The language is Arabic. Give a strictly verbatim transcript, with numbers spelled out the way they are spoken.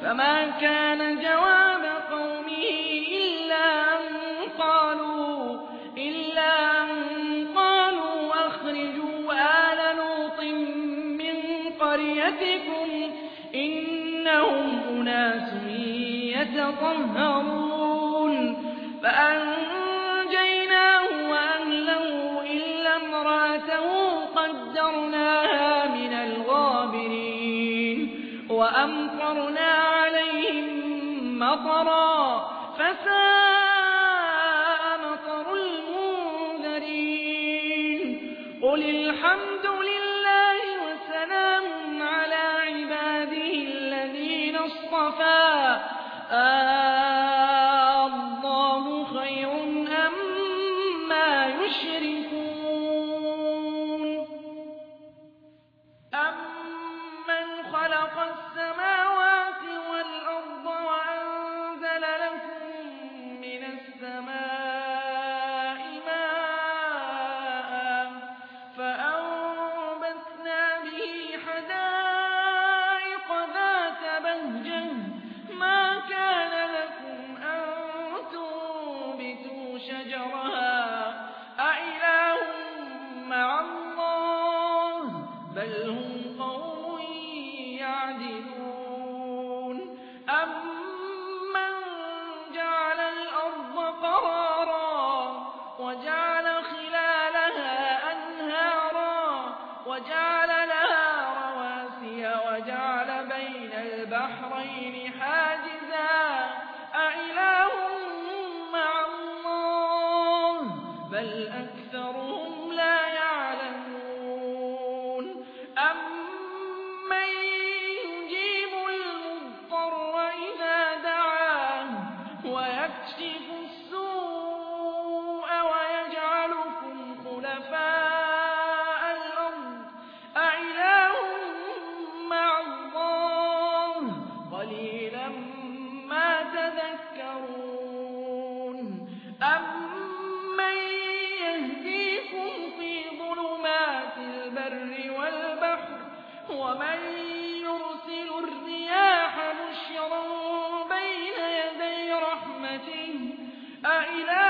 فما كان جواب قومه إلا أن قالوا إلا أن قالوا أخرجوا آل لوط من قريتكم إنهم أناس يتطهرون فأنجيناه وأهله إلا امرأته قدرناها من الغابرين وأمطرنا عليهم مطرا فساء مطر المنذرين قل الحمد لله وسلام على عباده الذين اصطفى الله خير أما يشركون أمن خلق السماوات والأرض وأنزل لكم من السماء ماء فأنبتنا به حدائق ذات بهجة ما كان لكم أن تنبتوا شجرها أإله مع الله بل هم قوم يعدلون أمن جعل الأرض قرارا وجعل خلالها أنهارا وجعل لها رواسي وجعل بين البحرين حاجزا أإله مع الله بل أكثرهم لا يعلمون أمن يجيب المضطر إذا دعاه ويكشف السوء ويجعلكم خلفاء الأرض أإله مع الله قليلا ما تذكرون أمن يهديكم في ظلمات البر والبحر ومن يرسل الرياح بشرا بين يدي رحمته أإله